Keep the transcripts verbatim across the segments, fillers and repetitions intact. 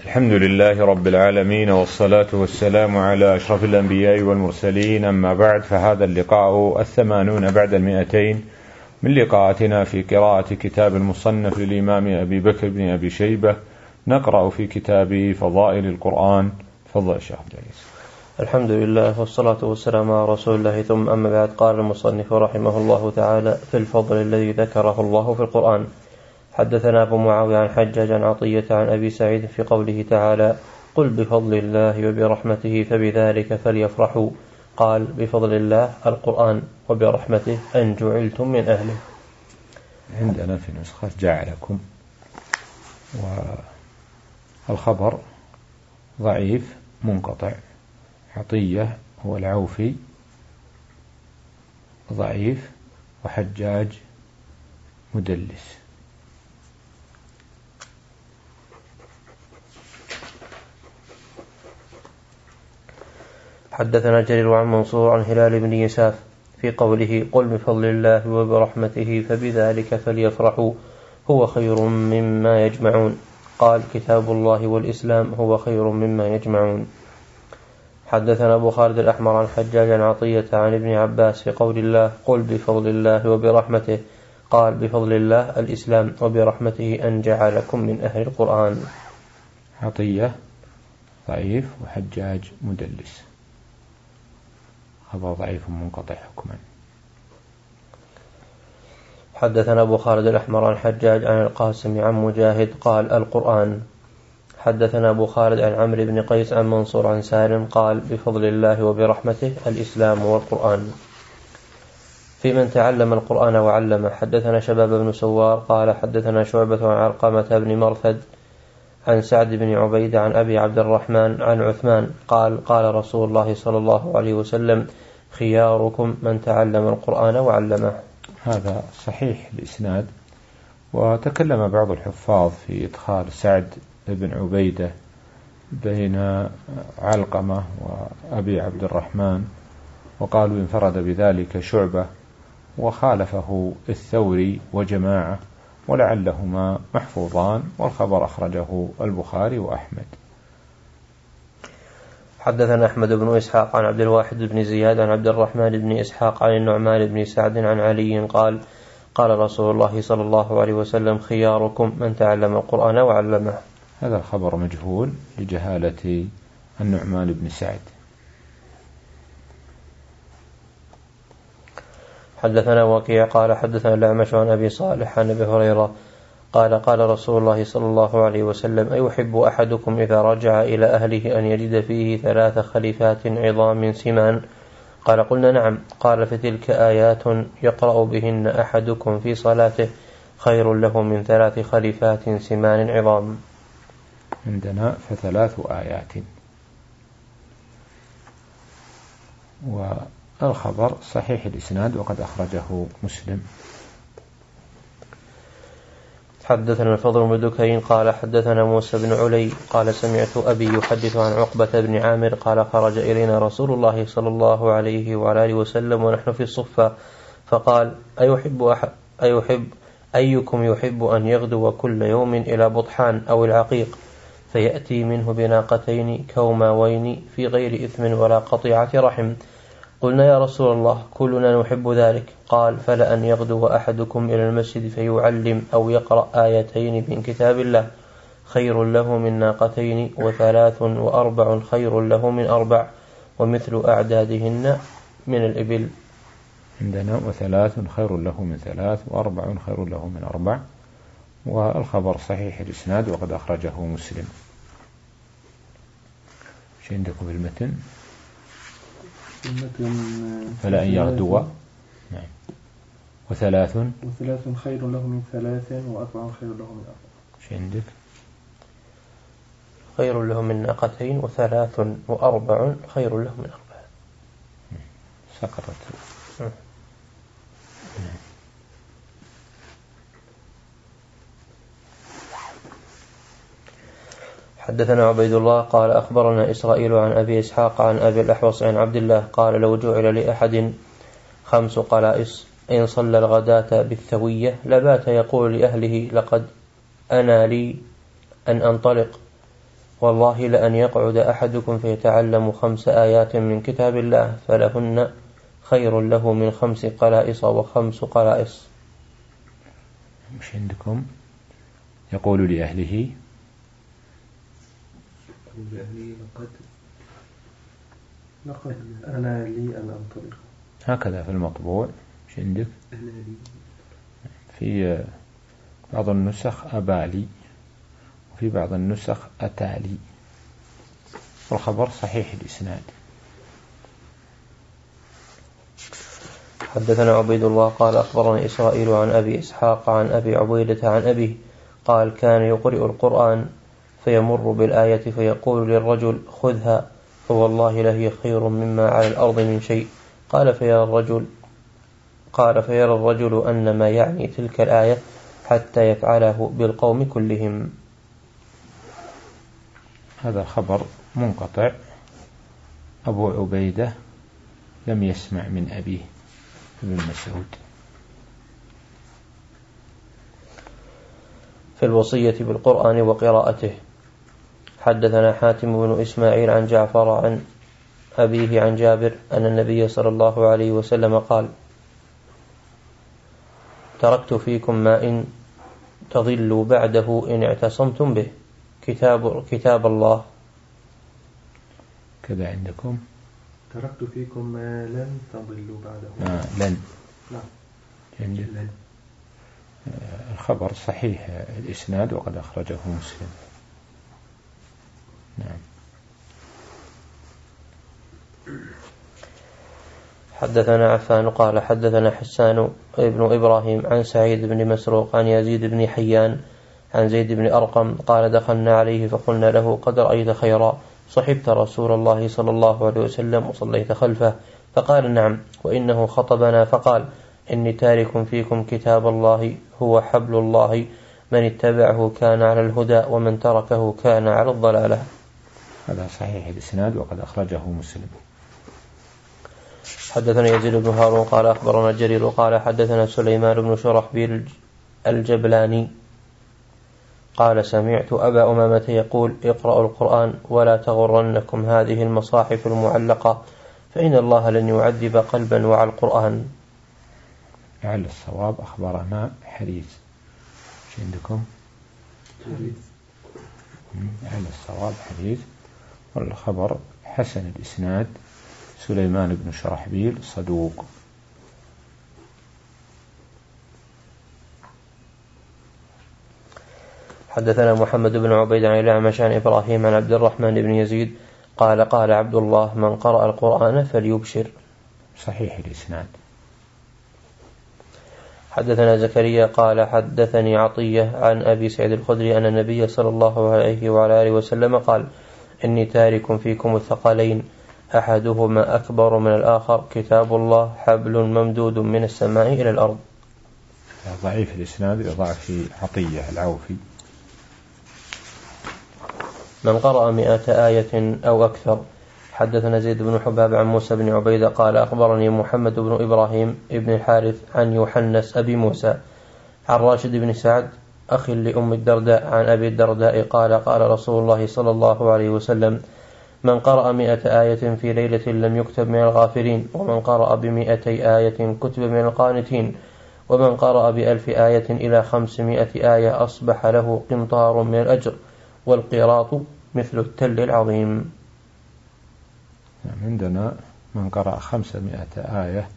الحمد لله رب العالمين، والصلاة والسلام على أشرف الأنبياء والمرسلين، أما بعد، فهذا اللقاء الثمانون بعد المئتين من لقاءاتنا في قراءة كتاب المصنف للإمام أبي بكر بن أبي شيبة. نقرأ في كتاب فضائل القرآن. تفضل يا شيخ عبد العزيز. الحمد لله والصلاة والسلام على رسول الله، ثم أما بعد. قال المصنف رحمه الله تعالى في الفضل الذي ذكره الله في القرآن: حدثنا أبو معاوية عن حجاج عن عطية عن أبي سعيد في قوله تعالى: قل بفضل الله وبرحمته فبذلك فليفرحوا. قال: بفضل الله القرآن، وبرحمته أن جعلتم من أهله. عندنا في نسخة جعلكم، والخبر ضعيف منقطع. عطية هو العوفي ضعيف، وحجاج مدلس. حدثنا جرير عن منصور عن هلال بن يساف في قوله: قل بفضل الله وبرحمته فبذلك فليفرحوا هو خير مما يجمعون. قال: كتاب الله والإسلام هو خير مما يجمعون. حدثنا أبو خالد الأحمر عن حجاج عن عطية عن ابن عباس في قول الله: قل بفضل الله وبرحمته. قال: بفضل الله الإسلام، وبرحمته أن جعلكم من أهل القرآن. عطية ضعيف، وحجاج مدلس. خبر ضعيف منقطع حكما. حدثنا أبو خالد الأحمر عن حجاج عن القاسم عن مجاهد قال: القرآن. حدثنا أبو خالد عن عمرو بن قيس عن منصور عن سالم قال: بفضل الله وبرحمته الإسلام والقرآن. في من تعلم القرآن وعلمه. حدثنا شباب بن سوار قال: حدثنا شعبة عن علقمة بن مرثد عن سعد بن عبيدة عن أبي عبد الرحمن عن عثمان قال: قال رسول الله صلى الله عليه وسلم: خياركم من تعلم القرآن وعلمه. هذا صحيح الإسناد. وتكلم بعض الحفاظ في إدخال سعد بن عبيدة بين علقمة وأبي عبد الرحمن، وقالوا انفرد بذلك شعبة، وخالفه الثوري وجماعة، ولعلهما محفوظان، والخبر أخرجه البخاري وأحمد. حدثنا أحمد بن إسحاق عن عبد الواحد بن زياد عن عبد الرحمن بن إسحاق عن النعمان بن سعد عن علي قال: قال رسول الله صلى الله عليه وسلم: خياركم من تعلم القرآن وعلمه. هذا الخبر مجهول لجهالة النعمان بن سعد. حدثنا وكيع قال: حدثنا الأعمش عن أبي صالح عن أبي هريرة قال: قال رسول الله صلى الله عليه وسلم: أيحب أحدكم إذا رجع إلى أهله أن يجد فيه ثلاث خليفات عظام سمان؟ قال: قلنا نعم. قال: فتلك آيات يقرأ بهن أحدكم في صلاته خير له من ثلاث خليفات سمان عظام. عندنا فثلاث آيات. والخبر صحيح الإسناد، وقد أخرجه مسلم. حدثنا الفضل بن دكين قال: حدثنا موسى بن علي قال: سمعت أبي يحدث عن عقبة بن عامر قال: خرج إلينا رسول الله صلى الله عليه وعلى آله وسلم ونحن في الصفة، فقال: أيحب, أح... أيحب أيكم يحب أن يغدو كل يوم إلى بطحان أو العقيق فيأتي منه بناقتين كوماوين في غير إثم ولا قطيعة رحم؟ قلنا: يا رسول الله كلنا نحب ذلك. قال: فلأن يغدو أحدكم إلى المسجد فيعلم أو يقرأ آيتين من كتاب الله خير له من ناقتين، وثلاث وأربع خير له من أربع، ومثل أعدادهن من الإبل. عندنا وثلاث خير له من ثلاث، وأربع خير له من أربع، والخبر صحيح الإسناد، وقد أخرجه مسلم. شو عندكم في المتن؟ فلا أن يغدو. نعم. وثلاث وثلاث خير له من ثلاث، وأربع خير له من أربع. شو عندك؟ خير له من ناقتين، وثلاث وأربع خير له من أربع. سقطت. نعم. حدثنا عبيد الله قال: أخبرنا إسرائيل عن أبي إسحاق عن أبي الأحوص عن عبد الله قال: لو جعل لأحد خمس قلائص إن صلى الغداة بالثوية لبات يقول لأهله: لقد أنا لي أن أنطلق والله لأن يقعد أحدكم فيتعلم خمس آيات من كتاب الله فلهن خير له من خمس قلائص وخمس قلائص. مش عندكم يقول لأهله لقد لقد أنا لي أن أنطلق، هكذا في المطبوع. مش عندك في بعض النسخ أبالي، وفي بعض النسخ أتالي، والخبر صحيح الإسناد. حدثنا عبيد الله قال أخبرني إسرائيل عن أبي إسحاق عن أبي عبيدة عن أبيه قال كان يقرئ القرآن فيمر بالآية فيقول للرجل خذها فوالله لهي خير مما على الأرض من شيء. قال فيرى الرجل قال فيرى الرجل أن ما يعني تلك الآية حتى يفعله بالقوم كلهم. هذا خبر منقطع. أبو عبيدة لم يسمع من أبيه ابن مسعود. في الوصية بالقرآن وقراءته. حدثنا حاتم بن إسماعيل عن جعفر عن أبيه عن جابر أن النبي صلى الله عليه وسلم قال تركت فيكم ما إن تضلوا بعده إن اعتصمتم به كتاب, كتاب الله. كذا عندكم تركت فيكم ما لن تضلوا بعده. آه لن لا. لن. الخبر صحيح الإسناد وقد أخرجه مسلم. نعم. حدثنا عفان قال حدثنا حسان ابن إبراهيم عن سعيد بن مسروق عن يزيد بن حيان عن زيد بن أرقم قال دخلنا عليه فقلنا له قد رأيت خيرا صحبت رسول الله صلى الله عليه وسلم وصليت خلفه؟ فقال نعم. وإنه خطبنا فقال إني تارك فيكم كتاب الله هو حبل الله من اتبعه كان على الهدى ومن تركه كان على الضلالة. هذا صحيح الإسناد وقد أخرجه مسلم. حدثنا يزيد بن هارون قال أخبرنا جرير قال حدثنا سليمان بن شرحبيل الجبلاني قال سمعت أبا أمامة يقول اقرأوا القرآن ولا تغرنكم هذه المصاحف المعلقة فإن الله لن يعذب قلبا وعى القرآن. لعل الصواب أخبرنا حديث. ايش عندكم؟ لعل الصواب حديث، والخبر حسن الإسناد. سليمان بن شرحبيل صدوق. حدثنا محمد بن عبيد عن الأعمش عن إبراهيم عن عبد الرحمن بن يزيد قال قال عبد الله من قرأ القرآن فليبشر. صحيح الإسناد. حدثنا زكريا قال حدثني عطية عن أبي سعيد الخدري أن النبي صلى الله عليه وعلى آله وسلم قال إني تارك فيكم الثقلين أحدهما أكبر من الآخر كتاب الله حبل ممدود من السماء إلى الأرض. ضعيف الإسناد لضعف عطية العوفي. من قرأ مئة آية أو أكثر. حدثنا زيد بن حباب عن موسى بن عبيدة قال أخبرني محمد بن إبراهيم ابن الحارث عن يوحنس أبي موسى عن راشد بن سعد أخي لأم الدرداء عن أبي الدرداء قال قال رسول الله صلى الله عليه وسلم من قرأ مئة آية في ليلة لم يكتب من الغافلين ومن قرأ بمئتي آية كتب من القانتين ومن قرأ بألف آية إلى خمسمائة آية أصبح له قنطار من الأجر والقراط مثل التل العظيم. عندنا من قرأ خمسمائة آية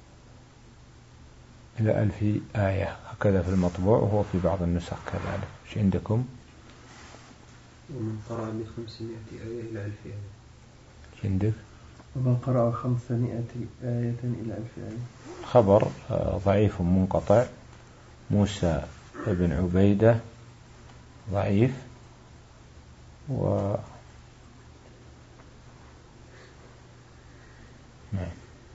إلى ألف آية هكذا في المطبوع، وهو في بعض النسخ كذلك. ايش عندكم؟ ومن قرأ من خمسمائة آية إلى ألف آية. ايش عندك؟ ومن قرأ خمسمائة آية إلى ألف آية. خبر ضعيف منقطع. موسى بن عبيدة ضعيف، و نعم.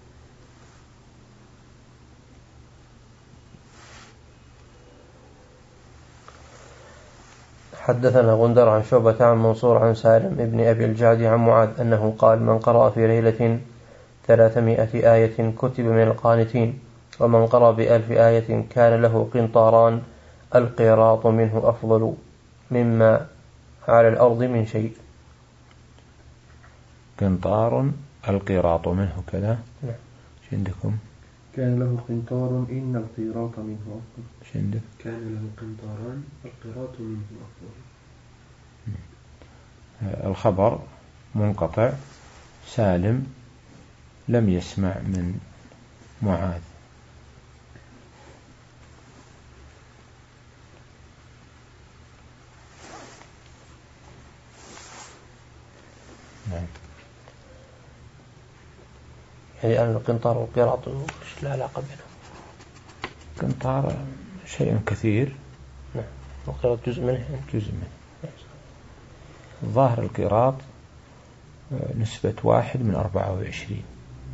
حدثنا غندر عن شعبة عن منصور عن سالم ابن أبي الجعد عن معاذ أنه قال من قرأ في ليلة ثلاثمائة آية كتب من القانتين ومن قرأ بألف آية كان له قنطاران القراط منه أفضل مما على الأرض من شيء. قنطار القيراط منه كذا. نعم. شو عندكم؟ كان له قنطار إن القيراط منه أفضل. شو عندك؟ كان له قنطاران القيراط منه أفضل. الخبر منقطع. سالم لم يسمع من معاذ. نعم. يعني أن القنطار والقيراط وش لا علاقة بينهم؟ قنطار شيء كثير. نعم. والقيراط جزء منه. جزء منه. ظاهر القيراط نسبة واحد من أربعة وعشرين.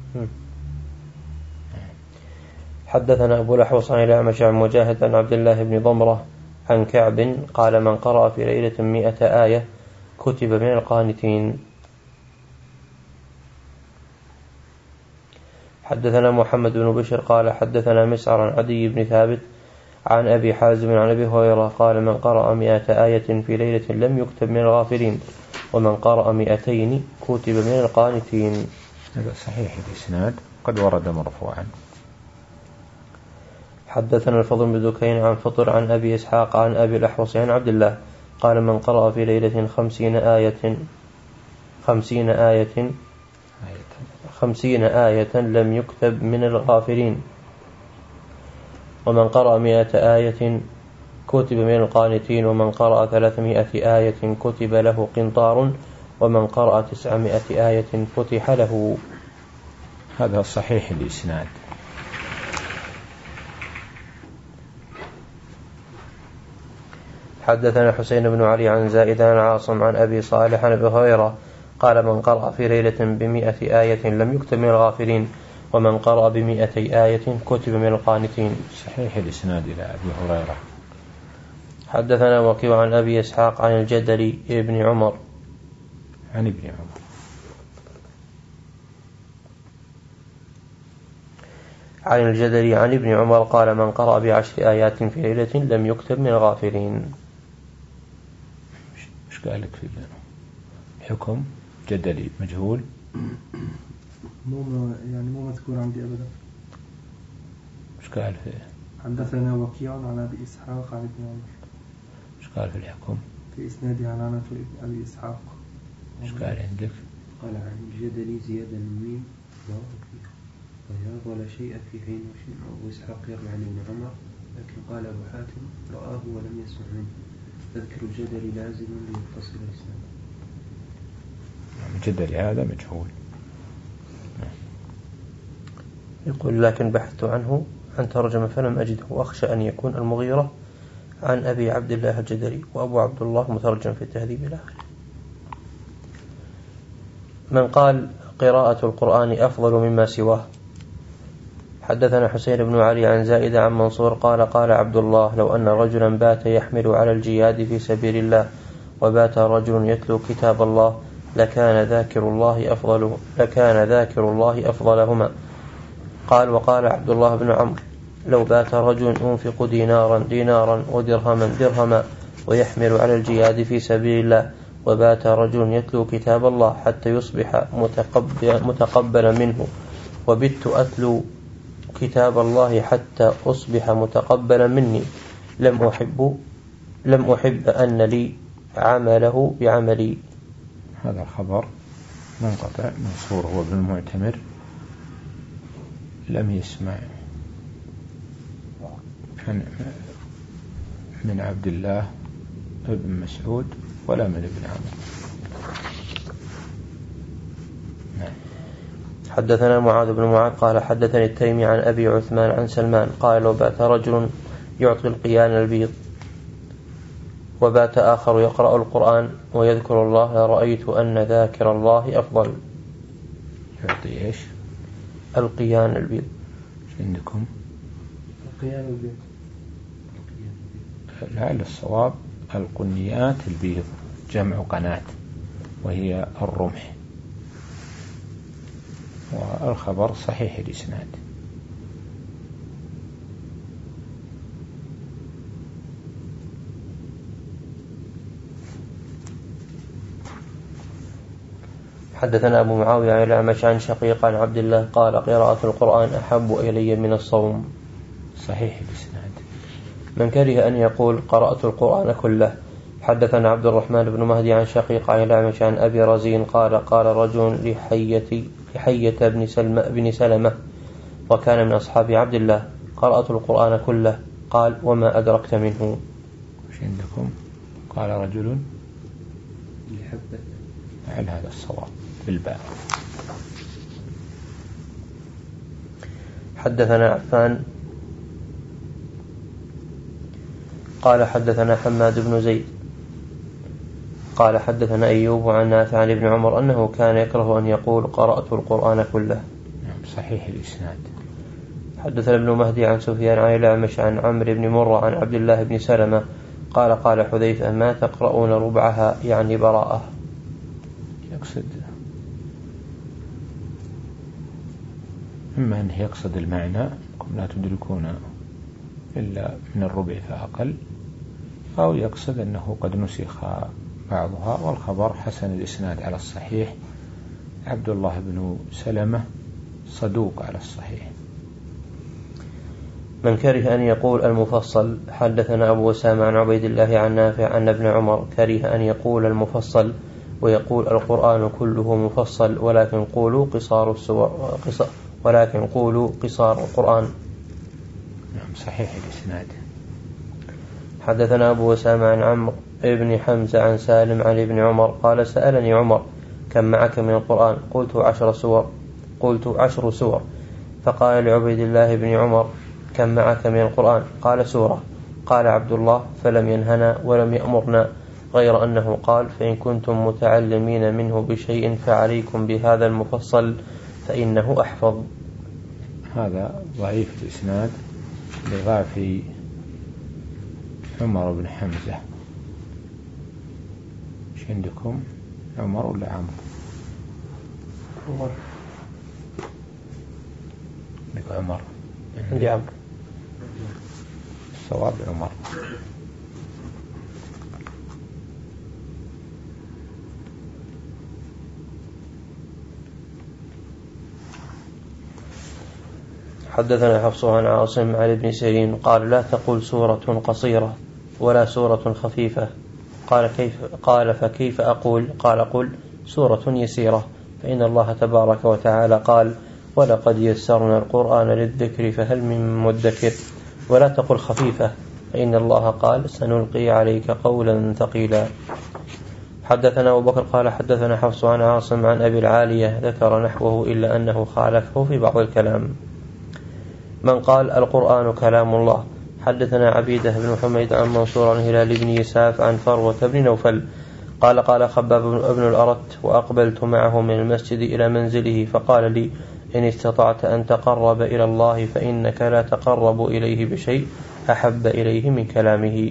حدثنا أبو الأحوص عن الأعمش عن مجاهد عن عبد الله بن ضمرة عن كعب قال من قرأ في ليلة مئة آية كتب من القانتين. حدثنا محمد بن بشر قال حدثنا مسعر عن عدي بن ثابت عن أبي حازم عن أبي هريرة قال من قرأ مئة آية في ليلة لم يكتب من الغافلين ومن قرأ مئتين كتب من القانتين. هذا صحيح الإسناد قد ورد مرفوعا. حدثنا الفضل بن دكين عن فطر عن أبي إسحاق عن أبي الأحوص عن عبد الله قال من قرأ في ليلة خمسين آية خمسين آية خمسين آية لم يكتب من الغافلين ومن قرأ مئة آية كتب من القانتين ومن قرأ ثلاثمائة آية كتب له قنطار ومن قرأ تسعمائة آية فتح له. هذا صحيح الإسناد. حدثنا حسين بن علي عن زائد عن عاصم عن أبي صالح عن أبي هريرة قال من قرأ في ليلة بمئة آية لم يكتب من الغافلين ومن قرأ بمئتي آية كتب من القانتين. صحيح الإسناد إلى أبي هريرة. حدثنا وكيع عن أبي إسحاق عن الجدلي ابن عمر عن ابن عمر عن الجدلي عن ابن عمر قال من قرأ بعشر آيات في ليلة لم يكتب من الغافلين. ايش قال لك في الحكم؟ جدلي مجهول مو يعني مو مذكور عندي أبدا. ايش قال في؟ حدثنا وكيع عن أبي إسحاق عن ابن عمر. ايش قال في الحكم؟ في إسناده عنانة أبي إسحاق. ايش قال عندك؟ قال عن الجدلي زيادة الميم ولا شيء في حين أبو إسحاق يروي عن ابن عمر لكن قال أبو حاتم رآه ولم يسمع منه تذكر الجدلي لازم ليتصل الإسناد. الجدلي هذا مجهول. يقول لكن بحثت عنه عن ترجمة فلم أجده وأخشى أن يكون المغيرة عن أبي عبد الله الجدلي وأبو عبد الله مترجم في التهذيب الآخر. من قال قراءة القرآن أفضل مما سواه. حدثنا حسين بن علي عن زائد عن منصور قال قال عبد الله لو أن رجلا بات يحمل على الجهاد في سبيل الله وبات رجل يتلو كتاب الله لكان ذاكر الله أفضل لكان ذاكر الله أفضلهما. قال وقال عبد الله بن عمرو لو بات رجل ينفق دينارا دينارا ودرهما درهما ويحمل على الجهاد في سبيل الله وبات رجل يتلو كتاب الله حتى يصبح متقبل متقبلا منه وبت أتلو كتاب الله حتى أصبح متقبلا مني لم أحب لم أحب أن لي عمله بعملي. هذا الخبر منقطع. منصور هو ابن المعتمر لم يسمع من عبد الله بن مسعود ولا من ابن عمرو. نعم. حدثنا معاذ بن معاذ قال حدثني التيمي عن أبي عثمان عن سلمان قال لو بات رجل يعطي القيان البيض وبات آخر يقرأ القرآن ويذكر الله رأيت أن ذاكر الله أفضل. يعطي إيش؟ القيان البيض. عندكم؟ القيان البيض. لعل الصواب القنيات البيض جمع قناة وهي الرمح. والخبر صحيح الإسناد. حدثنا أبو معاوية عن الأعمش عن شقيق عن عبد الله قال قراءة القرآن أحب إلي من الصوم. صحيح الإسناد. من كره أن يقول قرأت القرآن كله. حدثنا عبد الرحمن بن مهدي عن شقيق عن الأعمش عن أبي رزين قال قال رجل لحية, لحية بن, سلمة بن سلمة وكان من أصحاب عبد الله قرأت القرآن كله. قال وما أدركت منه. وش عندكم؟ قال رجل لحبة. هل هذا الصواب بالباء؟ حدثنا عفان قال حدثنا حماد بن زيد قال حدثنا أيوب عن نافع عن ابن عمر أنه كان يكره أن يقول قرأت القرآن كله. صحيح الإسناد. حدثنا ابن مهدي عن سفيان عن الأعمش عن عمرو بن مرة عن عبد الله بن سلمة قال قال حذيفة ما تقرؤون ربعها يعني براءة. يقصد إما أنه يقصد المعنى لا تدركون إلا من الربع فأقل، أو يقصد أنه قد نسخ بعضها، والخبر حسن الإسناد على الصحيح. عبد الله بن سلمة صدوق على الصحيح. من كره أن يقول المفصل. حدثنا أبو أسامة عن عبيد الله عن نافع أن ابن عمر كره أن يقول المفصل ويقول القرآن كله مفصل ولكن قولوا قصار السور قصار ولكن قولوا قصار القرآن. نعم صحيح الإسناد. حدثنا أبو أسامة عن عمرو ابن حمزة عن سالم عن ابن عمر قال سألني عمر كم معك من القرآن؟ قلت عشر سور قلت عشر سور فقال لعبيد الله بن عمر كم معك من القرآن؟ قال سورة. قال عبد الله فلم ينهنا ولم يأمرنا غير أنه قال فإن كنتم متعلمين منه بشيء فعليكم بهذا المفصل فإنه أحفظ. هذا ضعيف الإسناد لغافي عمر بن حمزة. ايش عندكم؟ عمر ولا عمرو؟ عمر. عمر. عندي عمرو. الصواب عمر. حدثنا حفص عن عاصم عن ابن سيرين قال لا تقول سورة قصيرة ولا سورة خفيفة. قال كيف؟ قال فكيف أقول؟ قال قل سورة يسيرة، فإن الله تبارك وتعالى قال ولقد يسرنا القرآن للذكر فهل من مدكر. ولا تقل خفيفة، فإن الله قال سنلقي عليك قولا ثقيلا. حدثنا أبو بكر قال حدثنا حفص عن عاصم عن أبي العالية ذكر نحوه إلا أنه خالفه في بعض الكلام. من قال القرآن كلام الله. حدثنا عبيدة بن حميد عن منصور عن هلال بن يساف عن فروة بن نوفل قال قال خباب بن الأرت وأقبلت معه من المسجد إلى منزله فقال لي إن استطعت أن تقرب إلى الله فإنك لا تقرب إليه بشيء أحب إليه من كلامه.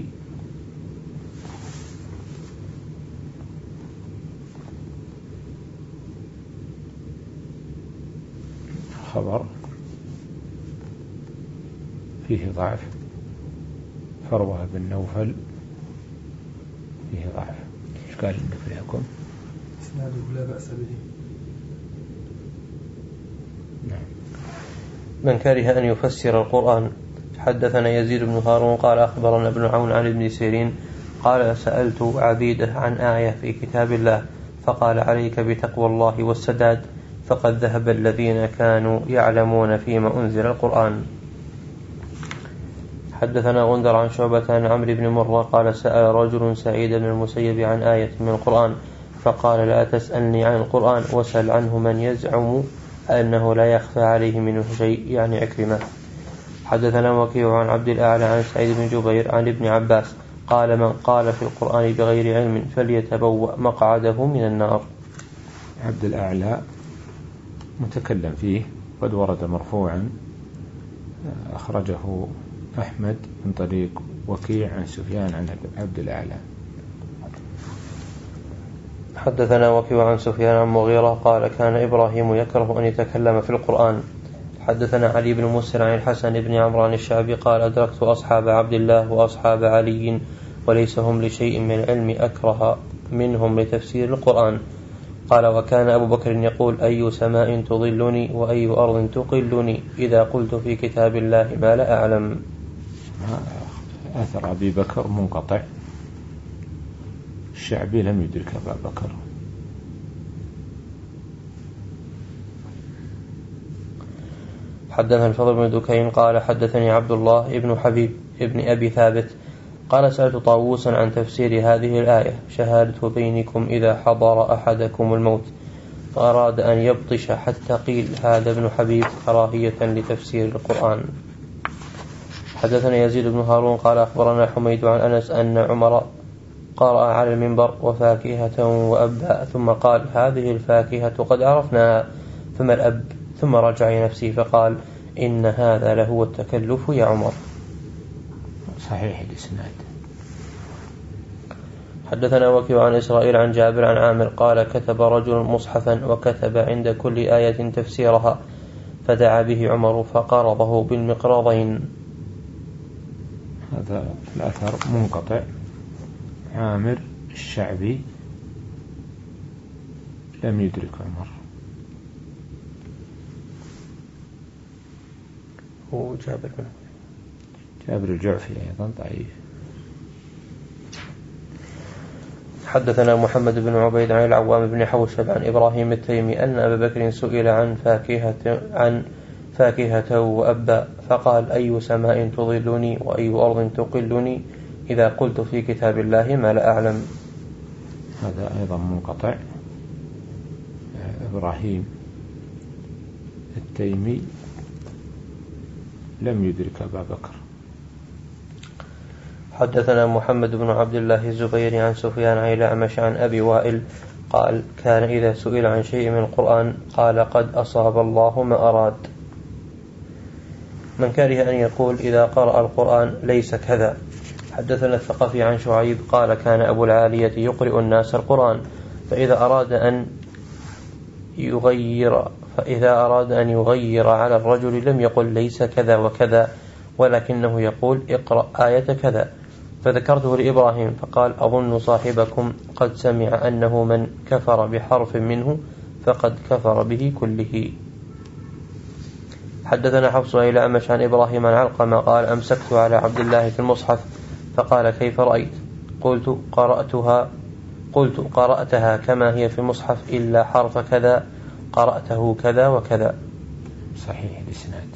خبر فيه ضعف. فروة بن نوفل فيه ضعف. ايش قال عندك فيكم؟ اسناده لا بأس به. نعم. من كره أن يفسر القرآن. حدثنا يزيد بن هارون قال أخبرنا ابن عون عن ابن سيرين قال سألت عبيدة عن آية في كتاب الله فقال عليك بتقوى الله والسداد فقد ذهب الذين كانوا يعلمون فيما أنزل القرآن. حدثنا غندر عن شعبة عن عمرو بن مرة قال سأل رجل سعيد بن المسيب عن آية من القرآن فقال لا تسألني عن القرآن وسل عنه من يزعم أنه لا يخفى عليه منه شيء، يعني عكرمة. حدثنا وكيع عن عبد الأعلى عن سعيد بن جبير عن ابن عباس قال من قال في القرآن بغير علم فليتبوأ مقعده من النار. عبد الأعلى متكلم فيه قد ورد مرفوعا أخرجه أحمد من طريق وكيع عن سفيان عن عبد الأعلى. حدثنا وكيع عن سفيان عن مغيرة قال كان إبراهيم يكره أن يتكلم في القرآن. حدثنا علي بن مسر عن الحسن بن عمرو عن الشعبي قال أدركت أصحاب عبد الله وأصحاب علي وليس هم لشيء من العلم أكره منهم لتفسير القرآن. قال وكان أبو بكر يقول أي سماء تظلني وأي أرض تقلني إذا قلت في كتاب الله ما لا أعلم. أثر أبي بكر منقطع، الشعبي لم يدرك أبا بكر. حدثنا الفضل بن دكين قال حدثني عبد الله ابن حبيب ابن أبي ثابت قال سألت طاووسا عن تفسير هذه الآية شهادة بينكم إذا حضر أحدكم الموت، فأراد أن يبطش حتى قيل هذا ابن حبيب كراهية لتفسير القرآن. حدثنا يزيد بن هارون قال أخبرنا حميد عن أنس أن عمر قرأ على المنبر وفاكهة وأبا، ثم قال هذه الفاكهة قد عرفناها ثم الأب، ثم رجع إلى نفسه فقال إن هذا لهو التكلف يا عمر. صحيح الإسناد. حدثنا وكيع عن إسرائيل عن جابر عن عامر قال كتب رجل مصحفا وكتب عند كل آية تفسيرها، فدعا به عمر فقرضه بالمقراضين. هذا الأثر منقطع. عامر الشعبي لم يدرك عمر. هو جابر بن جابر الجعفي أيضا ضعيف. حدثنا محمد بن عبيد عن العوام بن حوشب عن إبراهيم التيمي أن أبا بكر سئل عن فاكهة عن فاكهة وأبا، فقال أي سماء تظلني وأي أرض تقلني إذا قلت في كتاب الله ما لا أعلم. هذا أيضا منقطع. إبراهيم التيمي لم يدرك أبا بكر. حدثنا محمد بن عبد الله الزبيري عن سفيان عن الأعمش عن أبي وائل قال كان إذا سئل عن شيء من القرآن قال قد أصاب الله ما أراد. من كره أن يقول إذا قرأ القرآن ليس كذا. حدثنا الثقفي عن شعيب قال كان أبو العالية يقرئ الناس القرآن، فإذا أراد أن يغير فإذا أراد أن يغير على الرجل لم يقل ليس كذا وكذا، ولكنه يقول اقرأ آية كذا. فذكرته لإبراهيم فقال أظن صاحبكم قد سمع أنه من كفر بحرف منه فقد كفر به كله. حدثنا حفص إلى الأعمش عن إبراهيم عن علقمة قال أمسكت على عبد الله في المصحف فقال كيف رأيت؟ قلت قرأتها قلت قرأتها كما هي في المصحف إلا حرف كذا قرأته كذا وكذا. صحيح الإسناد.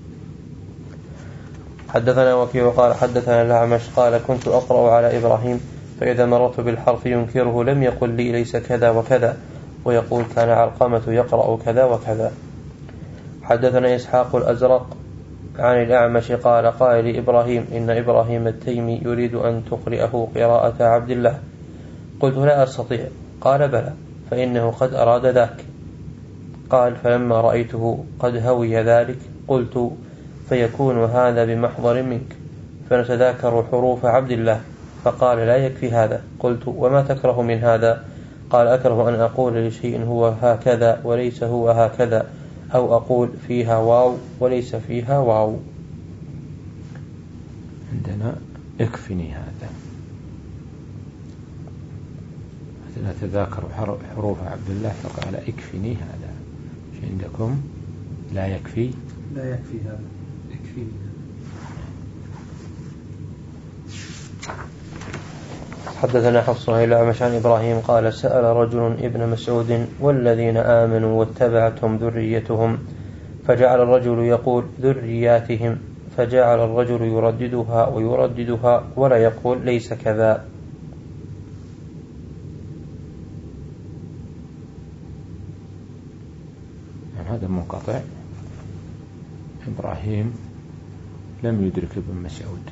حدثنا وكيع قال حدثنا الأعمش قال كنت أقرأ على إبراهيم فإذا مررت بالحرف ينكره لم يقل لي ليس كذا وكذا، ويقول كان علقمة يقرأ كذا وكذا. حدثنا إسحاق الأزرق عن الأعمش قال قال لإبراهيم إن إبراهيم التيمي يريد أن تقرئه قراءة عبد الله. قلت لا أستطيع. قال بلى فإنه قد أراد ذاك. قال فلما رأيته قد هوي ذلك قلت فيكون هذا بمحضر منك، فنتذاكر حروف عبد الله. فقال لا يكفي هذا. قلت وما تكره من هذا؟ قال أكره أن أقول لشيء هو هكذا وليس هو هكذا، أو أقول فيها واو وليس فيها واو. عندنا اكفني هذا، نتذاكر حروف عبد الله فقال اكفني هذا. عندكم لا يكفي لا يكفي هذا اكفني. حدثنا حفص إلى الأعمش عن إبراهيم قال سأل رجل ابن مسعود والذين آمنوا واتبعتهم ذريتهم، فجعل الرجل يقول ذرياتهم، فجعل الرجل يرددها ويرددها ولا يقول ليس كذا. هذا منقطع. إبراهيم لم يدرك ابن مسعود.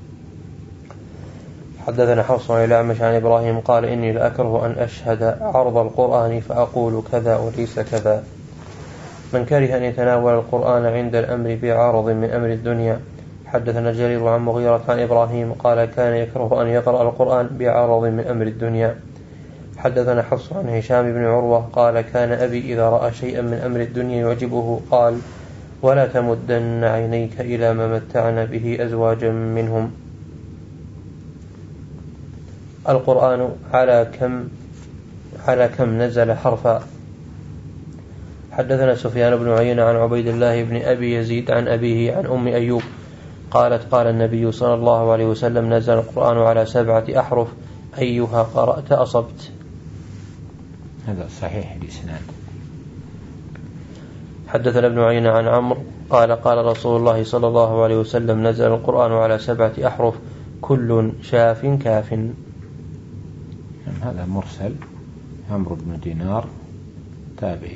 حدثنا حفص إلى الأعمش عن إبراهيم قال إني لأكره أن أشهد عرض القرآن فأقول كذا وليس كذا. من كره أن يتناول القرآن عند الأمر بعرض من أمر الدنيا. حدثنا جرير عن مغيرة عن إبراهيم قال كان يكره أن يقرأ القرآن بعرض من أمر الدنيا. حدثنا حفص عن هشام بن عروة قال كان أبي إذا رأى شيئا من أمر الدنيا يعجبه قال ولا تمدن عينيك إلى ما متعنا به أزواجا منهم. القرآن على كم على كم نزل حرفا. حدثنا سفيان بن عيينة عن عبيد الله بن أبي يزيد عن أبيه عن أم أيوب قالت قال النبي صلى الله عليه وسلم نزل القرآن على سبعة أحرف أيها قرأت أصبت. هذا صحيح الإسناد. حدثنا ابن عيينة عن عمرو قال قال رسول الله صلى الله عليه وسلم نزل القرآن على سبعة أحرف كل شاف كاف. هذا مرسل عمرو بن دينار تابعي.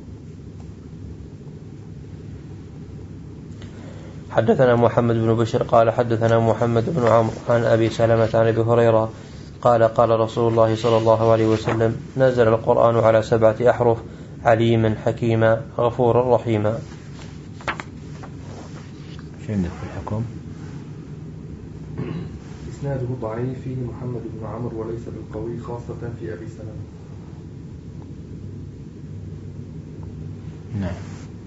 حدثنا محمد بن بشر قال حدثنا محمد بن عمرو عن أبي سلمة عن أبي هريرة قال قال رسول الله صلى الله عليه وسلم نزل القرآن على سبعة أحرف عليما حكيما غفورا رحيما. شو عندك في الحكم؟ إسناده ضعيف فيه محمد بن عمرو وليس بالقوي خاصة في أبي سلمة. نعم.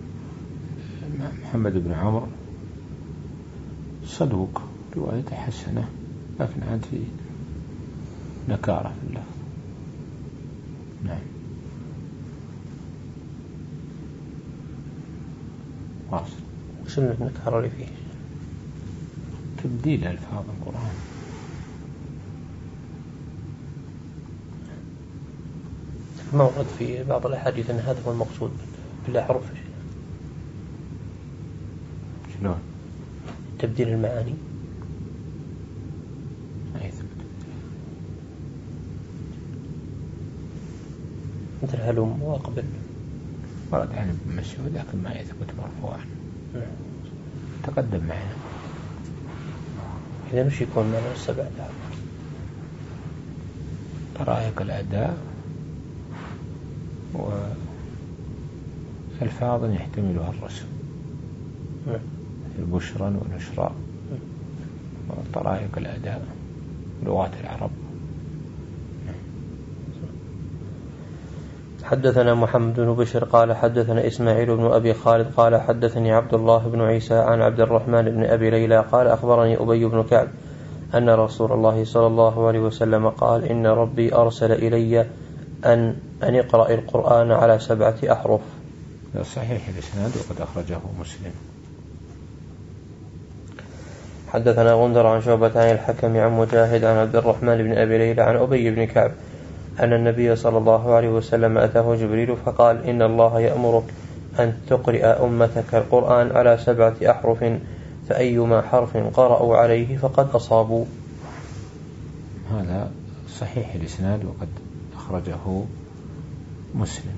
محمد بن عمرو صدوق روايته حسنة لكن عاد في نكارة في اللفظ. نعم. واصل. وش النكارة اللي فيه؟ تبديل ألفاظ القرآن. ما ورد في بعض الأحاديث أن هذا هو المقصود بالأحرف. شلون؟ تبديل المعاني. ما يثبت. مثل هلم واقبل. ورد عن ابن مسعود لكن ما يثبت مرفوعا. تقدم معنا. إذا مش يكون من السبع لا. طرائق الأداء وألفاظ يحتملها الرسم مثل بشرا ونشرا وطرائق الأداء لغات العرب. حدثنا محمد بن بشر قال حدثنا إسماعيل بن أبي خالد قال حدثني عبد الله بن عيسى عن عبد الرحمن بن أبي ليلى قال أخبرني أبي بن كعب أن رسول الله صلى الله عليه وسلم قال إن ربي أرسل إلي أن أن اقرأ القرآن على سبعة أحرف. صحيح الإسناد وقد أخرجه مسلم. حدثنا غندر عن شعبة عن الحكم عن مجاهد عن عبد الرحمن بن أبي ليلى عن أبي بن كعب أن النبي صلى الله عليه وسلم أتاه جبريل فقال إن الله يأمرك أن تقرئ أمتك القرآن على سبعة أحرف فأيما حرف قرأوا عليه فقد أصابوا. هذا صحيح الإسناد وقد أخرجه مسلم.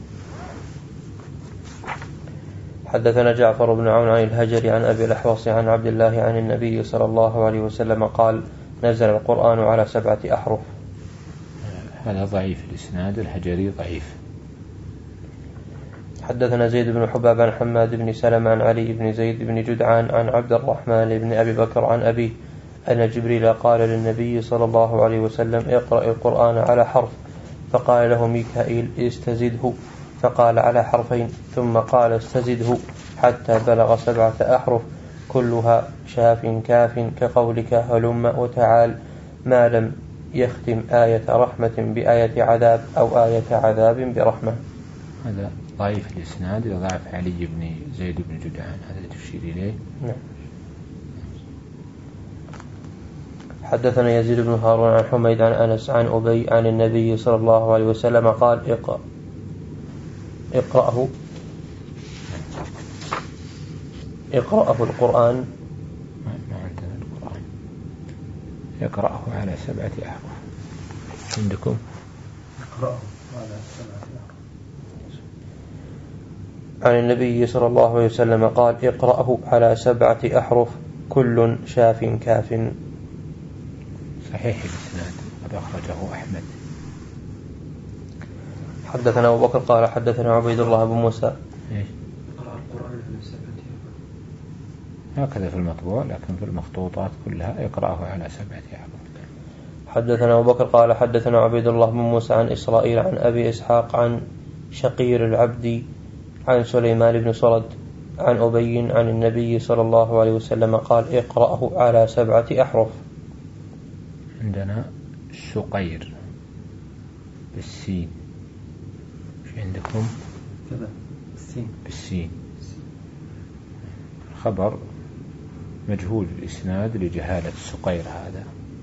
حدثنا جعفر بن عون عن الهجري عن أبي الأحوص عن عبد الله عن النبي صلى الله عليه وسلم قال نزل القرآن على سبعة أحرف. هذا ضعيف الإسناد. الهجري ضعيف. حدثنا زيد بن حباب عن حماد بن سلمة عن علي بن زيد بن جدعان عن عبد الرحمن بن أبي بكر عن أبيه أن جبريل قال للنبي صلى الله عليه وسلم اقرأ القرآن على حرف فقال له ميكائيل استزده فقال على حرفين ثم قال استزده حتى بلغ سبعة أحرف كلها شاف كاف كقولك هلم وتعال ما لم يختم آية رحمة بآية عذاب أو آية عذاب برحمة. هذا ضعيف الإسناد وضعف علي بن زيد بن جدعان. هذا تشير إليه. نعم. حدثنا يزيد بن هارون عن حميد عن أنس عن أبي عن النبي صلى الله عليه وسلم قال اقرأ اقرأه اقرأه القرآن ما عندنا القرآن. يقرأه على سبعة أحرف. عندكم اقرأه على سبعة أحرف. عن النبي صلى الله عليه وسلم قال اقرأه على سبعة أحرف كل شاف كاف. صحيح الإسناد قد أخرجه أحمد. حدثنا أبو بكر قال حدثنا عبيد الله بن موسى اقرأ القرآن على سبعة أحرف. هكذا في المطبوع لكن في المخطوطات كلها يقرأه على سبعة أحرف. حدثنا أبو بكر قال حدثنا عبيد الله بن موسى عن إسرائيل عن أبي إسحاق عن شقير العبد عن سليمان بن صرد عن أبي عن النبي صلى الله عليه وسلم قال اقرأه على سبعة أحرف. عندنا شقير بالسين. في عندكم كذا السين بالسين. خبر مجهول الإسناد لجهالة السقير هذا.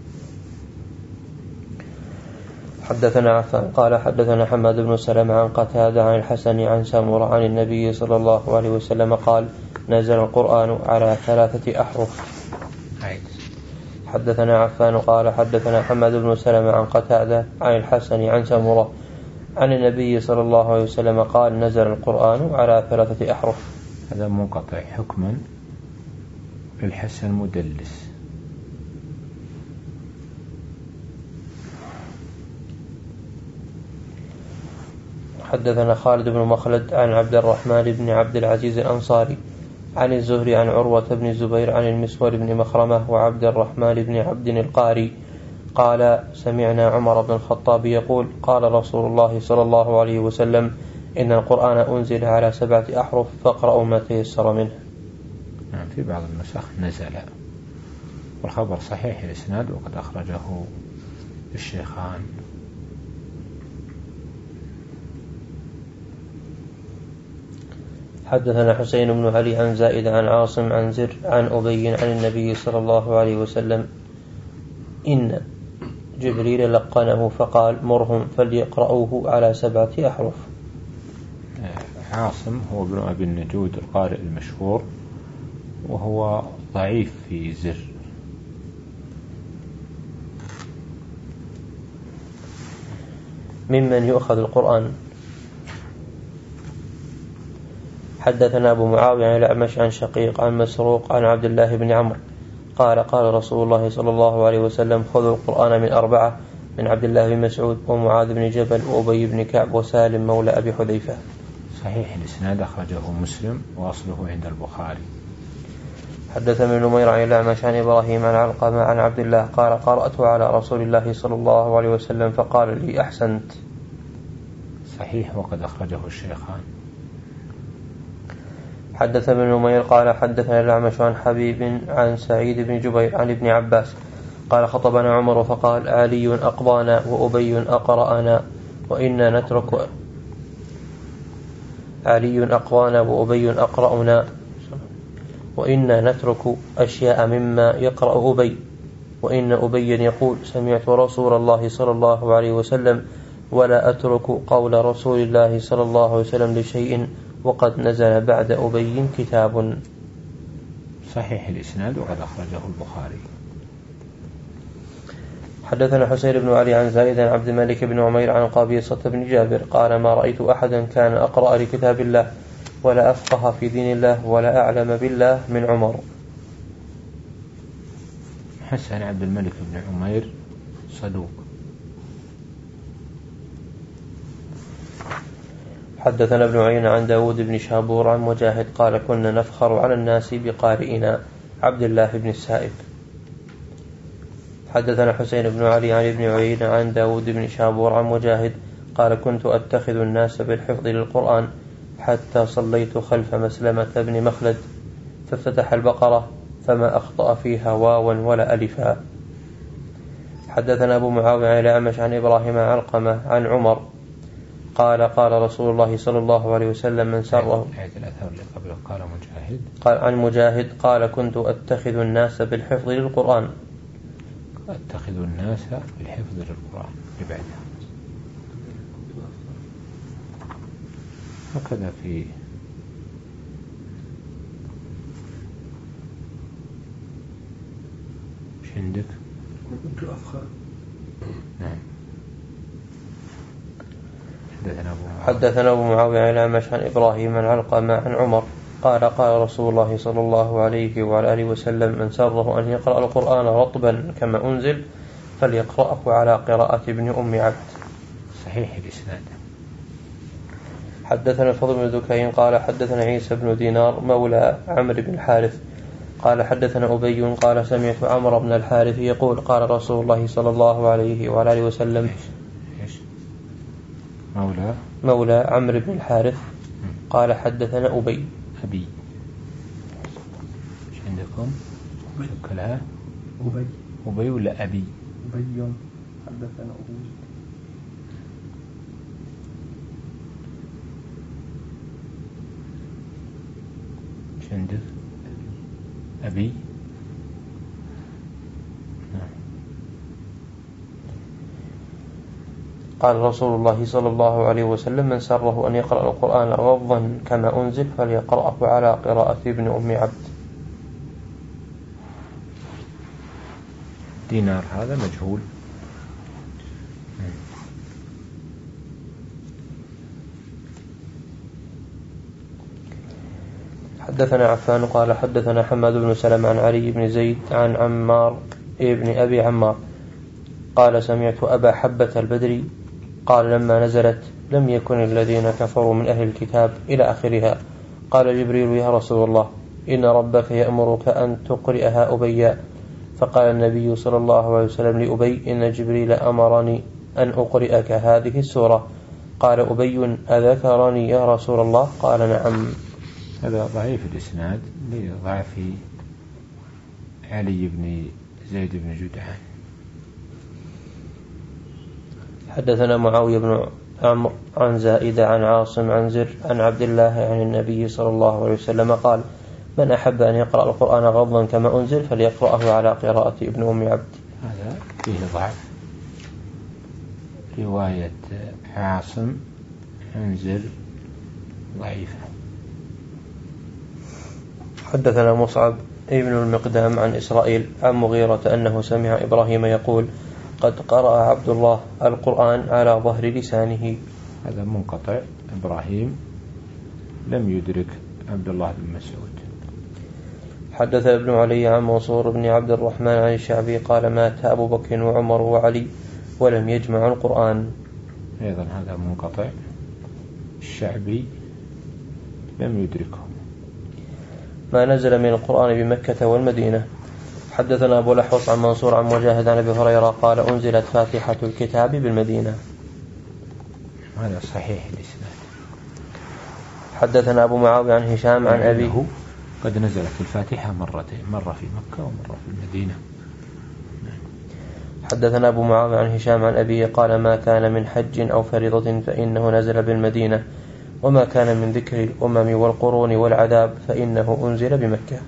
حدثنا عفان قال حدثنا حماد بن سلمة عن قتادة عن الحسن عن سمرة عن النبي صلى الله عليه وسلم قال نزل القرآن على ثلاثة أحرف. حدثنا عفان قال حدثنا حماد بن سلمة عن قتادة عن الحسن عن سمرة عن النبي صلى الله عليه وسلم قال نزل القرآن على ثلاثة أحرف. هذا منقطع حكما، الحسن مدلس. حدثنا خالد بن مخلد عن عبد الرحمن بن عبد العزيز الأنصاري عن الزهري عن عروة بن الزبير عن المسور بن مخرمة وعبد الرحمن بن عبد القاري قال سمعنا عمر بن الخطاب يقول قال رسول الله صلى الله عليه وسلم إن القرآن أنزل على سبعة أحرف فاقرأوا ما تيسر منه. في بعض النسخ نزل، والخبر صحيح الإسناد وقد أخرجه الشيخان. حدثنا حسين بن علي عن زائد عن عاصم عن زر عن أبي عن النبي صلى الله عليه وسلم إن جبريل لقنه فقال مرهم فليقرأوه على سبعة أحرف. عاصم هو ابن أبي النجود القارئ المشهور، وهو ضعيف في زر. ممن يؤخذ القرآن. حدثنا أبو معاوية عن الأعمش عن شقيق عن مسروق عن عبد الله بن عمرو قال قال رسول الله صلى الله عليه وسلم خذوا القرآن من أربعة من عبد الله بن مسعود ومعاذ بن جبل وأبي بن كعب وسالم مولى أبي حذيفة. صحيح الإسناد أخرجه مسلم وأصله عند البخاري. حدثنا ابن نمير عن الأعمش عن إبراهيم عن علقمة عن عبد الله قال قرأت على رسول الله صلى الله عليه وسلم فقال لي أحسنت. صحيح وقد أخرجه الشيخان. حدث ابن نمير قال حدثنا الأعمش عن حبيب عن سعيد بن جبير عن ابن عباس قال خطبنا عمر فقال علي أقضانا وأبي أقرأنا وإنا نترك علي أقضانا وأبي أقرأنا وإنا نترك أشياء مما يقرأ أبي وإن أبي يقول سمعت رسول الله صلى الله عليه وسلم ولا أترك قول رسول الله صلى الله عليه وسلم لشيء وقد نزل بعد أبي كتاب. صحيح الإسناد وقد أخرجه البخاري. حدثنا حسين بن علي عن زائد عن عبد الملك بن عمير عن قبيصة بن جابر قال ما رأيت أحدا كان أقرأ لكتاب الله ولا أفقه في دين الله ولا أعلم بالله من عمر. حسن عبد الملك بن عمير صدوق. حدثنا ابن عيينة عن داود بن شابور عن مجاهد قال كنا نفخر على الناس بقارئنا عبد الله بن السائب. حدثنا حسين بن علي عن ابن عيينة عن داود بن شابور عن مجاهد قال كنت أتخذ الناس بالحفظ للقرآن حتى صليت خلف مسلمة بن مخلد ففتح البقرة فما أخطأ فيها واوا ولا ألفا. حدثنا أبو معاوية عن الأعمش عن إبراهيم عن علقمة عن عمر قال قال رسول الله صلى الله عليه وسلم من سره قال مجاهد قال عن مجاهد قال كنت أتخذ الناس بالحفظ للقرآن أتخذ الناس بالحفظ للقرآن لبعدها. هكذا في ايش عندك؟ نعم. حدثنا أبو معاوية عن الأعمش عن إبراهيم عن علقمة عن عمر قال قال رسول الله صلى الله عليه وعلى آله وسلم من سره أن يقرأ القرآن رطبا كما أنزل فليقرأه على قراءة ابن أم عبد. صحيح الإسناد. حدثنا الفضل بن ذكين قال حدثنا عيسى بن دينار مولى عمرو بن الحارث قال حدثنا أبي قال سمعت عمرو بن الحارث يقول قال رسول الله صلى الله عليه وعلى آله وسلم مولى مولى عمرو بن الحارث قال حدثنا أبي أبي ايش عندكم؟ شكلها أبي أبي ولا أبي؟ أبي حدثنا أبي عندك أبي قال رسول الله صلى الله عليه وسلم من سره أن يقرأ القرآن غضا كما أنزل فليقرأه على قراءة ابن أم عبد. دينار هذا مجهول. حدثنا عفان قال حدثنا حماد بن سلمة عن علي بن زيد عن عمار ابن أبي عمار قال سمعت أبا حبة البدري قال لما نزلت لم يكن الذين كفروا من أهل الكتاب إلى آخرها قال جبريل يا رسول الله إن ربك يأمرك أن تقرئها أبيا فقال النبي صلى الله عليه وسلم لأبي إن جبريل أمرني أن أقرئك هذه السورة. قال أبي أذكرني يا رسول الله؟ قال نعم. هذا ضعيف الإسناد لضعف علي بن زيد بن جدعان. حدثنا معاوية بن عمرو عن زائدة عن عاصم عن زر عن عبد الله عن النبي صلى الله عليه وسلم قال من أحب أن يقرأ القرآن غضا كما أنزل فليقرأه على قراءة ابن أم عبد. هذا فيه ضعف. رواية عاصم عن زر ضعيفة. حدثنا مصعب ابن المقدام عن إسرائيل عن مغيرة أنه سمع إبراهيم يقول قد قرأ عبد الله القرآن على ظهر لسانه. هذا منقطع. إبراهيم لم يدرك عبد الله بن مسعود. حدث ابن علي عن منصور بن عبد الرحمن عن الشعبي قال مات أبو بكر وعمر وعلي ولم يجمع القرآن. أيضا هذا منقطع. الشعبي لم يدركه. ما نزل من القرآن بمكة والمدينة. حدثنا أبو الأحوص عن منصور عن مجاهد عن أبي هريرة قال أنزلت فاتحة الكتاب بالمدينة. هذا صحيح الإسناد. حدثنا أبو معاوية عن هشام عن أبيه قد نزلت الفاتحة مرتين مرة في مكة ومرة في المدينة. حدثنا أبو معاوية عن هشام عن أبيه قال ما كان من حج أو فريضة فإنه نزل بالمدينة وما كان من ذكر الأمم والقرون والعذاب فإنه أنزل بمكة.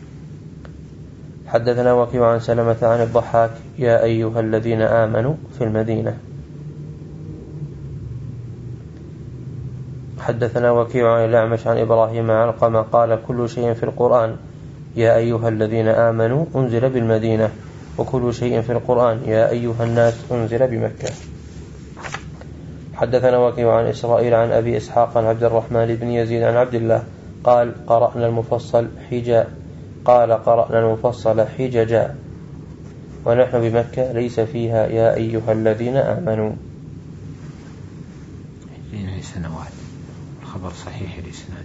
حدثنا وكيع عن سلمة عن الضحاك يا أيها الذين آمنوا في المدينة. حدثنا وكيع عن الأعمش عن إبراهيم عن علقمة قال كل شيء في القرآن يا أيها الذين آمنوا أنزل بالمدينة وكل شيء في القرآن يا أيها الناس أنزل بمكة. حدثنا وكيع عن إسرائيل عن أبي إسحاق عن عبد الرحمن بن يزيد عن عبد الله قال قرأنا المفصل حجا قال قرأنا المفصل حججا ونحن بمكة ليس فيها يا أيها الذين آمنوا. عشرين سنوات. الخبر صحيح الإسناد.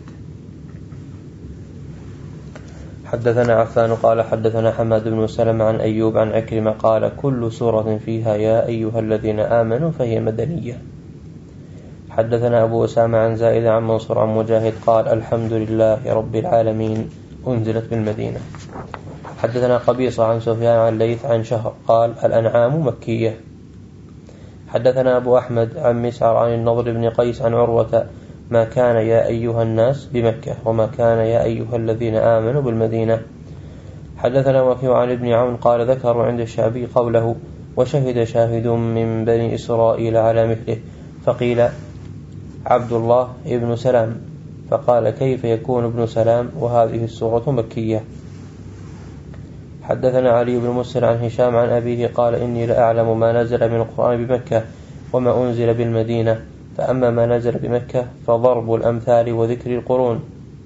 حدثنا عفان قال حدثنا حماد بن سلمة عن أيوب عن عكرمة قال كل سورة فيها يا أيها الذين آمنوا فهي مدنية. حدثنا أبو أسامة عن زائد عن منصور عن مجاهد قال الحمد لله رب العالمين أنزلت بالمدينة. حدثنا قبيصة عن سفيان عن ليث عن شهر قال الأنعام مكية. حدثنا أبو أحمد عن مسعر عن النضر بن قيس عن عروة ما كان يا أيها الناس بمكة وما كان يا أيها الذين آمنوا بالمدينة. حدثنا وكيع عن ابن عون قال ذكروا عند الشعبي قوله وشهد شاهد من بني إسرائيل على مثله فقيل عبد الله ابن سلام فقال كيف يكون ابن سلام وهذه السورة مكية. حدثنا علي بن مسر عن هشام عن أبيه قال إني لأعلم ما نزل من القرآن بمكة وما أنزل بالمدينة فأما ما نزل بمكة فضرب الأمثال وذكر القرون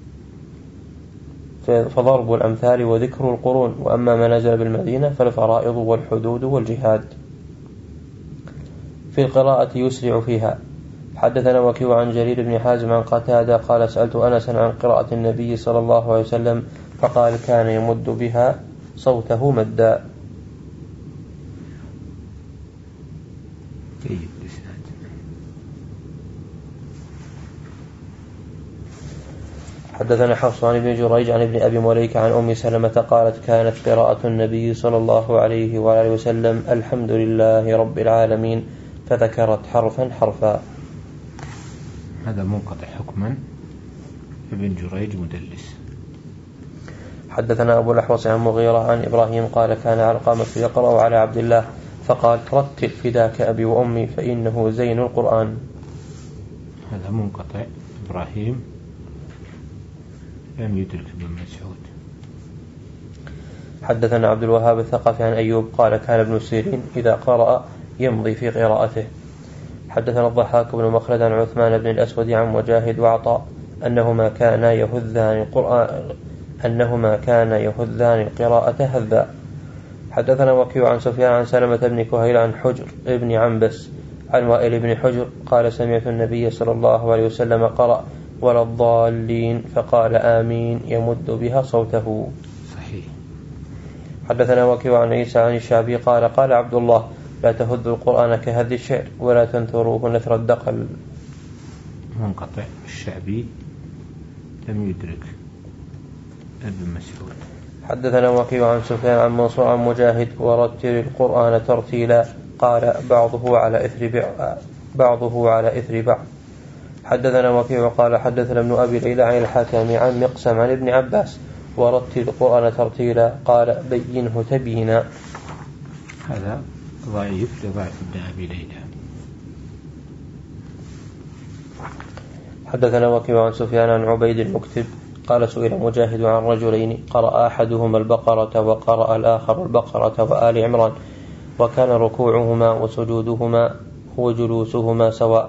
فضرب الأمثال وذكر القرون وأما ما نزل بالمدينة فالفرائض والحدود والجهاد. في القراءة يسرع فيها. حدثنا وكيع عن جرير بن حازم عن قتادة قال سألت أنسا عن قراءة النبي صلى الله عليه وسلم فقال كان يمد بها صوته مدا. حدثنا حفص عن ابن جريج عن ابن أبي مليكة عن أم سلمة قالت كانت قراءة النبي صلى الله عليه وآله وسلم الحمد لله رب العالمين فذكرت حرفا حرفا. هذا منقطع حكما. ابن جريج مدلس. حدثنا أبو الأحوص عن مغيرة عن إبراهيم قال كان علقمة يقرأ على عبد الله فقال رتل فداك أبي وأمي فإنه زين القرآن. هذا منقطع. إبراهيم لم يدرك ابن مسعود. حدثنا عبد الوهاب الثقفي عن أيوب قال كان ابن سيرين إذا قرأ يمضي في قراءته. حدثنا الضحاك بن مخلد عن عثمان بن الأسود عن مجاهد وعطاء أنهما كانا يهذان القرآن أنهما كانا يهذان القراءة هذا. حدثنا وكيع عن سفيان عن سلمة بن كهيل عن حجر ابن عنبس عن وائل بن حجر قال سمعت النبي صلى الله عليه وسلم قرأ ولا الضالين فقال آمين يمد بها صوته. صحيح. حدثنا وكيع عن عيسى عن الشعبي قال قال عبد الله لا تهدوا القرآن كهد الشعر ولا تنثروه نثر الدقل. منقطع. الشعبي لم يدرك ابن مسعود. حدثنا وكيع عن سفيان عن منصور عن مجاهد ورتل القرآن ترتيلا قال بعضه على إثر بعضه على إثر بعض. حدثنا وكيع قال حدثنا ابن أبي ليلى عن الحكم عن مقسم عن ابن عباس ورتل القرآن ترتيلا قال بينه تبينا. هذا ضعيف لضعف ابن أبي ليلى. حدثنا وكيع عن سفيان عن عبيد المكتب قال سئل مجاهد عن رجلين قرأ أحدهما البقرة وقرأ الآخر البقرة وآل عمران وكان ركوعهما وسجودهما وجلوسهما سواء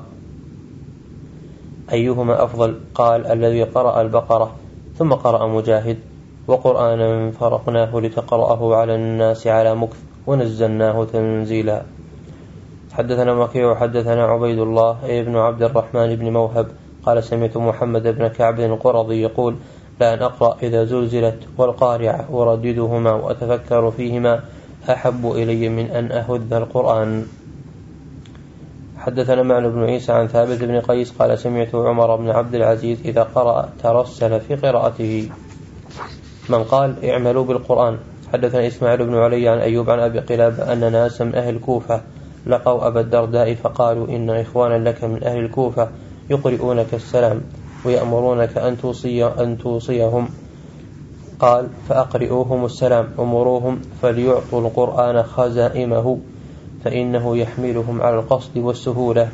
أيهما أفضل؟ قال الذي قرأ البقرة. ثم قرأ مجاهد وقرآنا فرقناه لتقرأه على الناس على مكث ونزلناه تنزيلا. حدثنا وكيع حدثنا عبيد الله ابن عبد الرحمن بن موهب قال سمعت محمد بن كعب القرظي يقول لأن أقرأ إذا زلزلت والقارعة ورددهما وأتفكر فيهما أحب إلي من أن أهذ القرآن. حدثنا معن بن عيسى عن ثابت بن قيس قال سمعت عمر بن عبد العزيز إذا قرأ ترسل في قراءته. من قال اعملوا بالقرآن. حدثنا إسماعيل بن علي عن أيوب عن أبي قلابة أن ناسا من أهل الكوفة لقوا أبا الدرداء فقالوا إن إخوانا لك من أهل الكوفة يقرؤونك السلام ويأمرونك أن توصي أن توصيهم. قال فأقرئوهم السلام أمروهم فليعطوا القرآن خزائمه فإنه يحملهم على القصد والسهولة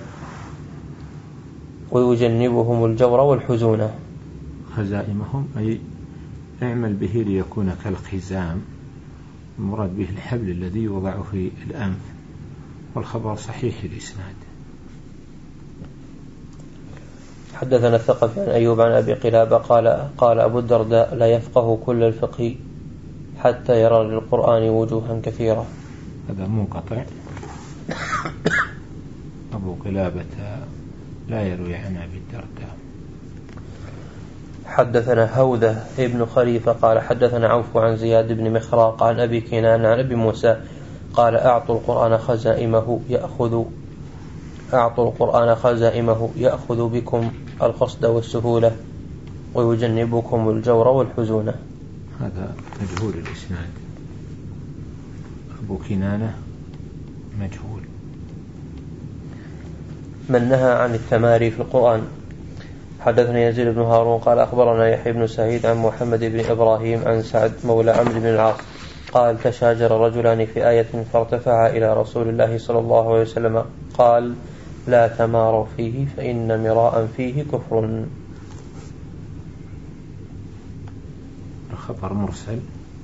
ويجنبهم الجور والحزونة. خزائمهم أي اعمل به ليكون كالخزام المراد به الحبل الذي يوضع في الأنف والخبر صحيح الإسناد. حدثنا الثقفي عن أيوب عن أبي قلابة قال قال أبو الدرداء لا يفقه كل الفقه حتى يرى للقرآن وجوها كثيرة. هذا منقطع. أبو قلابة لا يروي عن أبي الدرداء. حدثنا هودة ابن خليفة قال حدثنا عوف عن زياد بن مخراق عن أبي كنان عن أبي موسى قال أعطوا القرآن خزائمه يأخذ أعطوا القرآن خزائمه يأخذ بكم القصد والسهولة ويجنبكم الجور والحزونة. هذا مجهول الإسناد. أبو كنانة مجهول. من نهى عن التماري في القرآن. حدثنا يزيد بن هارون قال أخبرنا يحيى بن سعيد عن محمد بن إبراهيم عن سعد مولى عمرو بن العاص قال تشاجر رجلان في آية فارتفعا إلى رسول الله صلى الله عليه وسلم قال لا تماروا فيه فإن مراء فيه كفر. الخبر مرسل.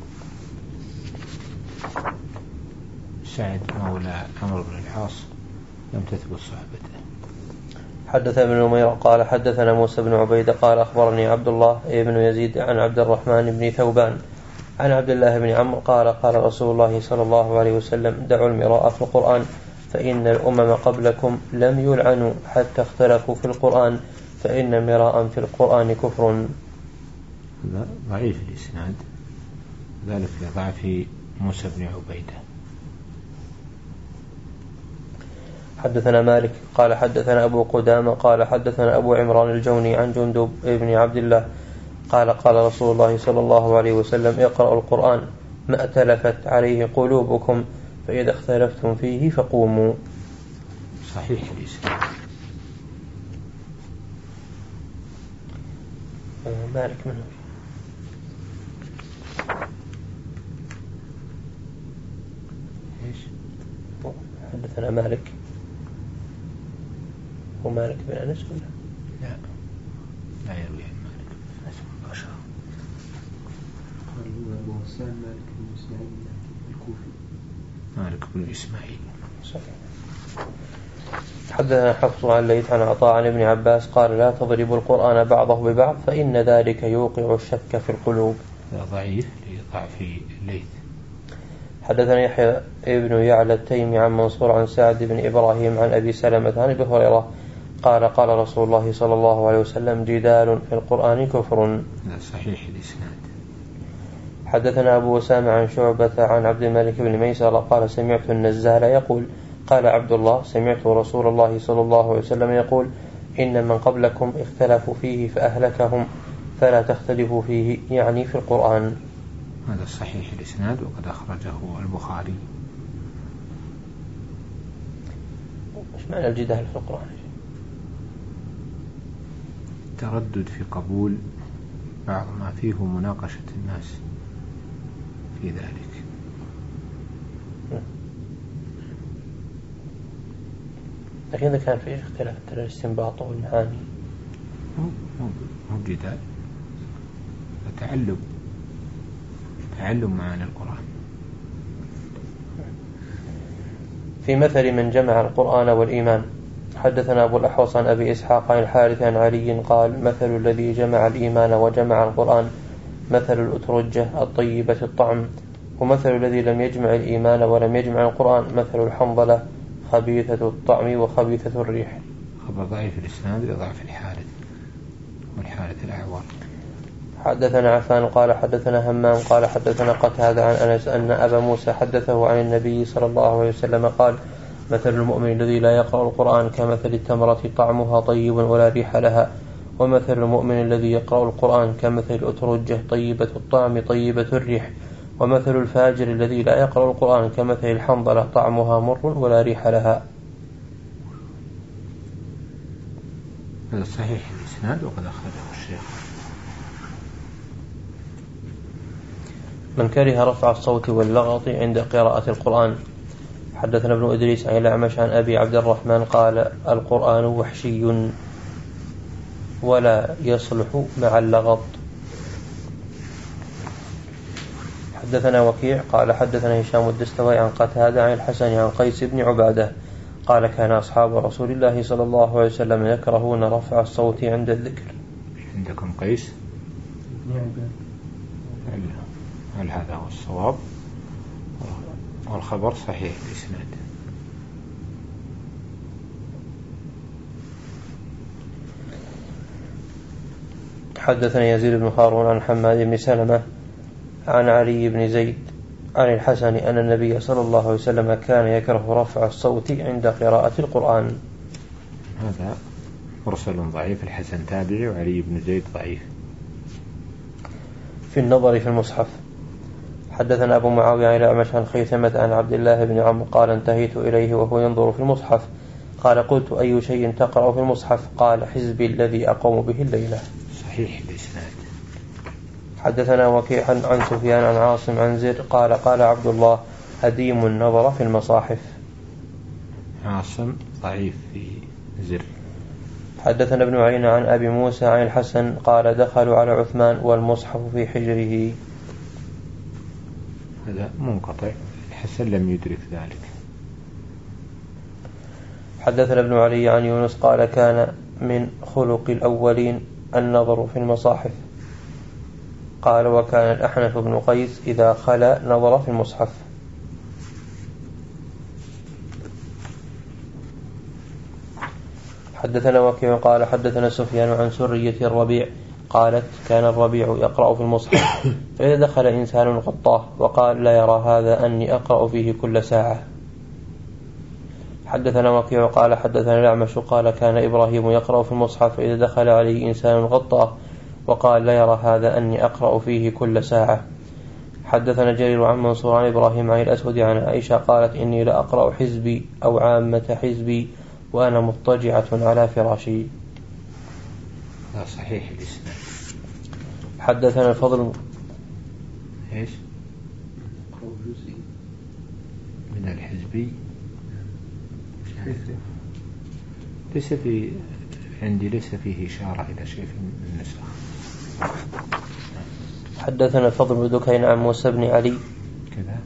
سعد مولى عمرو بن العاص لم تثبت صحبته. حدث ابن نمير قال حدثنا موسى بن عبيدة قال أخبرني عبد الله بن يزيد عن عبد الرحمن بن ثوبان عن عبد الله بن عمرو قال قال رسول الله صلى الله عليه وسلم دعوا المراء في القرآن فإن الأمم قبلكم لم يلعنوا حتى اختلفوا في القرآن فإن مراء في القرآن كفر. هذا ضعيف الإسناد ذلك لضعف موسى بن عبيدة. حدثنا مالك قال حدثنا أبو قدامة قال حدثنا أبو عمران الجوني عن جندب ابن عبد الله قال قال رسول الله صلى الله عليه وسلم اقرأوا القرآن ما ائتلفت عليه قلوبكم فإذا اختلفتم فيه فقوموا. صحيح الإسلام. مالك منه. حدثنا مالك ومالك بن أنس ولا لا لا يروي عن مالك بن أنس مباشرة. قال هو أبو غسان مالك بن إسماعيل الكوفي. مالك بن إسماعيل صحيح. حدثنا حفص عن الليث عن عطاء عن ابن عباس قال لا تضربوا القرآن بعضه ببعض فإن ذلك يوقع الشك في القلوب. ضعيف لضعف الليث. حدثنا يحيى ابن يعلى التيمي عن منصور عن سعد بن إبراهيم عن أبي سلمة عن أبي هريرة قال قال رسول الله صلى الله عليه وسلم جدال في القرآن كفر. صحيح الإسناد. حدثنا أبو أسامة عن شعبة عن عبد الملك بن ميسر قال سمعت النزال يقول قال عبد الله سمعت رسول الله صلى الله عليه وسلم يقول إن من قبلكم اختلفوا فيه فأهلكهم فلا تختلفوا فيه، يعني في القرآن. هذا صحيح الإسناد وقد أخرجه البخاري. مش معنى الجدال في القرآن؟ تردد في قبول بعض ما فيه مناقشة الناس في ذلك. لكن إذا كان فيه اختلاف ترى الاستنباط والمعاني مو جدال، تعلم تعلم معاني القرآن. في مثل من جمع القرآن والإيمان. حدثنا أبو الأحوص عن أبي إسحاق عن الحارث عن علي قال مثل الذي جمع الإيمان وجمع القرآن مثل الأترجة الطيبة الطعم، ومثل الذي لم يجمع الإيمان ولم يجمع القرآن مثل الحنظلة خبيثة الطعم وخبيثة الريح. خبر ضعيف الإسناد لضعف الحارث والحارث الأعور. حدثنا عفان قال حدثنا همام قال حدثنا قتادة عن أنس أن أبا موسى حدثه عن النبي صلى الله عليه وسلم قال مثل المؤمن الذي لا يقرأ القرآن كمثل التمرة طعمها طيب ولا ريح لها، ومثل المؤمن الذي يقرأ القرآن كمثل الأترجة طيبة الطعم طيبة الريح، ومثل الفاجر الذي لا يقرأ القرآن كمثل الحنظلة طعمها مر ولا ريح لها. هذا صحيح الإسناد وقد أخرجه الشيخ. من كره رفع الصوت واللغط عند قراءة القرآن. حدثنا ابن إدريس عن الأعمش عن أبي عبد الرحمن قال القرآن وحشي ولا يصلح مع اللغط. حدثنا وكيع قال حدثنا هشام الدستوائي عن قتادة عن الحسن عن قيس بن عبادة قال كان أصحاب رسول الله صلى الله عليه وسلم يكرهون رفع الصوت عند الذكر. عندكم قيس؟ هل هذا هو الصواب؟ والخبر صحيح الإسناد. حدثنا يزيد بن هارون عن حماد بن سلمة عن علي بن زيد عن الحسن أن النبي صلى الله عليه وسلم كان يكره رفع الصوت عند قراءة القرآن. هذا مرسل ضعيف، الحسن تابعي وعلي بن زيد ضعيف. في النظر في المصحف. حدثنا أبو معاوية عن الأعمش عن خيثمة عن عبد الله بن عمرو قال انتهيت إليه وهو ينظر في المصحف قال قلت أي شيء تقرأ في المصحف؟ قال حزبي الذي أقوم به الليلة. صحيح الإسناد. حدثنا وكيع عن سفيان عن عاصم عن زر قال قال عبد الله هديم النظر في المصاحف. عاصم ضعيف في زر. حدثنا ابن عيينة عن أبي موسى عن الحسن قال دخلوا على عثمان والمصحف في حجره. هذا منقطع، الحسن لم يدرك ذلك. حدثنا ابن علي عن يونس قال كان من خلق الأولين النظر في المصاحف. قال وكان الأحنف بن قيس إذا خلا نظر في المصحف. حدثنا وكيع قال حدثنا سفيان عن سرية الربيع قالت كان الربيع يقرأ في المصحف فإذا دخل إنسان غطاه وقال لا يرى هذا أني أقرأ فيه كل ساعة. حدثنا وكيع قال حدثنا الأعمش قال كان إبراهيم يقرأ في المصحف فإذا دخل عليه إنسان غطاه وقال لا يرى هذا أني أقرأ فيه كل ساعة. حدثنا جرير عن منصور عن إبراهيم عن الأسود عن عائشة قالت إني لأقرأ حزبي أو عامة حزبي وأنا مضطجعة على فراشي. لا صحيح الإسناد. حدثنا الفضل إيش من الحزبي ليس في عندي ليس فيه إشارة إلى شيء من النسخ. حدثنا فضل بن دكين عن موسى بن علي كذا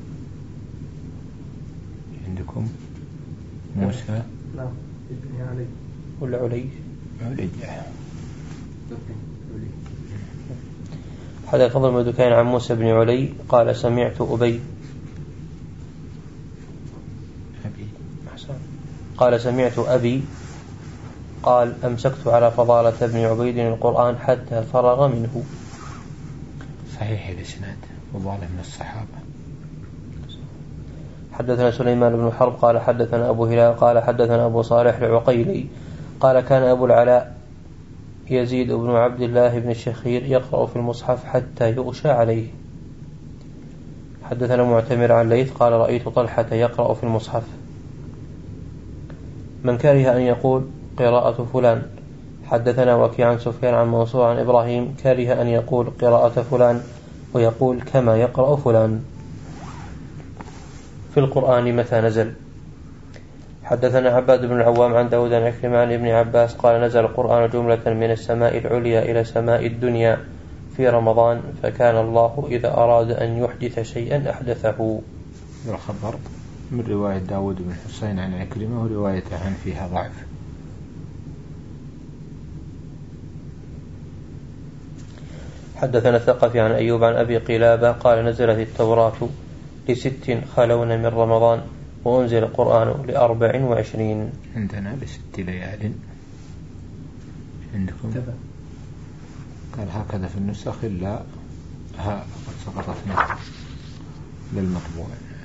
عندكم موسى لا ابن علي ولا علي علي. حدث فضل بن دكين عن موسى بن علي قال سمعت أبي أبي قال سمعت أبي قال أمسكت على فضالة بن عبيد القرآن حتى فرغ منه. صحيح الإسناد فضالة من الصحابة. حدثنا سليمان بن حرب قال حدثنا أبو هلال قال حدثنا أبو صالح العقيلي قال كان أبو العلاء يزيد بن عبد الله بن الشخير يقرأ في المصحف حتى يغشى عليه. حدثنا معتمر عن ليث قال رأيت طلحة يقرأ في المصحف. من كره أن يقول قراءة فلان. حدثنا وكيع عن سفيان عن منصور عن إبراهيم كره أن يقول قراءة فلان ويقول كما يقرأ فلان في القرآن متى نزل. حدثنا عباد بن العوام عن داود عن عكرمة عن ابن عباس قال نزل القرآن جملة من السماء العليا إلى سماء الدنيا في رمضان فكان الله إذا أراد أن يحدث شيئا أحدثه. الخبر من رواية داود بن حسين عن عكرمة ورواية عن فيها ضعف. حدثنا الثقفي عن أيوب عن أبي قلابة قال نزلت التوراة لست خلون من رمضان وأنزل القرآن لأربع وعشرين. عندنا لست ليال عندكم تبا. قال هكذا في النسخ إلا ها قد سقطت منه للمطبوع.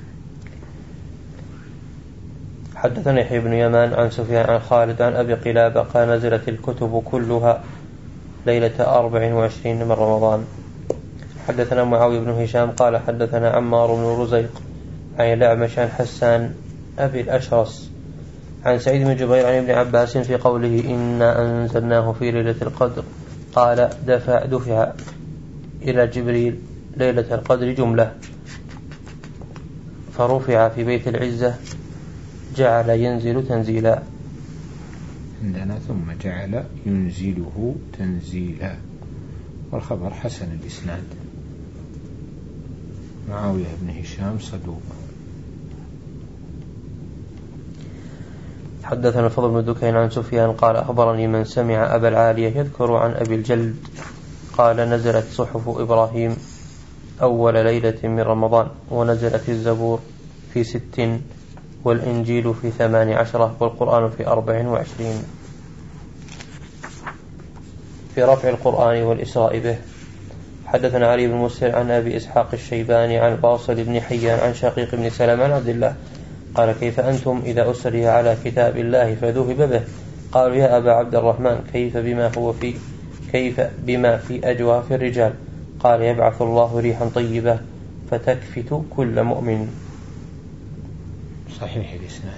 حدثنا يحيى بن يمان عن سفيان عن خالد عن أبي قلابة قال نزلت الكتب كلها ليلة أربع وعشرين من رمضان. حدثنا معاوية بن هشام قال حدثنا عمار بن رزيق عن الأعمش عن حسان أبي الأشرس عن سعيد بن جبير عن ابن عباس في قوله إنا أنزلناه في ليلة القدر قال دفع, دفع إلى جبريل ليلة القدر جملة فرفع في بيت العزة جعل ينزل تنزيلا. عندنا ثم جعل ينزله تنزيلا والخبر حسن الإسناد. معاوية بن هشام صدوق. حدثنا الفضل بن دكين عن سفيان قال أخبرني من سمع أبا العالية يذكر عن أبي الجلد قال نزلت صحف إبراهيم أول ليلة من رمضان ونزلت الزبور في ست والإنجيل في ثمان عشرة والقرآن في أربع وعشرين. في رفع القرآن والإسراء به. حدثنا علي بن مسهر عن أبي إسحاق الشيباني عن باصل بن حيان عن شقيق بن سلام عن عبد الله قال كيف أنتم إذا أسري على كتاب الله فذهب به قالوا يا أبا عبد الرحمن كيف بما هو في كيف بما في أجواف الرجال قال يبعث الله ريحا طيبة فتكفت كل مؤمن. صحيح الإسناد.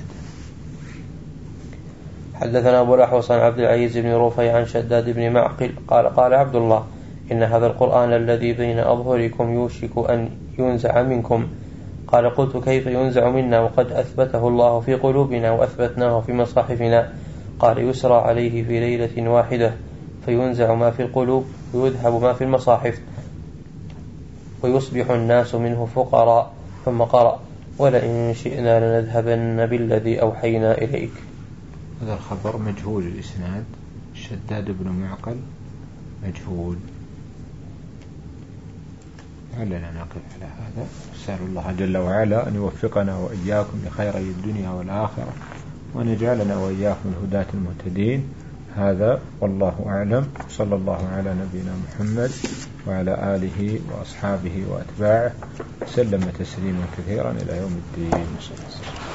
حدثنا أبو الأحوص عن عبد العزيز بن رفيع عن شداد بن معقل قال قال عبد الله إن هذا القرآن الذي بين أظهركم يوشك أن ينزع منكم قال قلت كيف ينزع منا وقد أثبته الله في قلوبنا وأثبتناه في مصاحفنا قال يسرى عليه في ليلة واحدة فينزع ما في القلوب ويذهب ما في المصاحف ويصبح الناس منه فقراء. ثم قرأ ولئن شئنا لنذهبن بالذي أوحينا إليك. هذا الخبر مجهول الإسناد. شداد بن معقل مجهول. لعلنا نقف على هذا. أسأل الله جل وعلا أن يوفقنا وإياكم لخيري الدنيا والآخرة وأن يجعلنا وإياكم الهداة المهتدين. هذا والله أعلم. صلى الله على نبينا محمد وعلى آله وأصحابه وأتباعه سلم تسليما كثيرا إلى يوم الدين.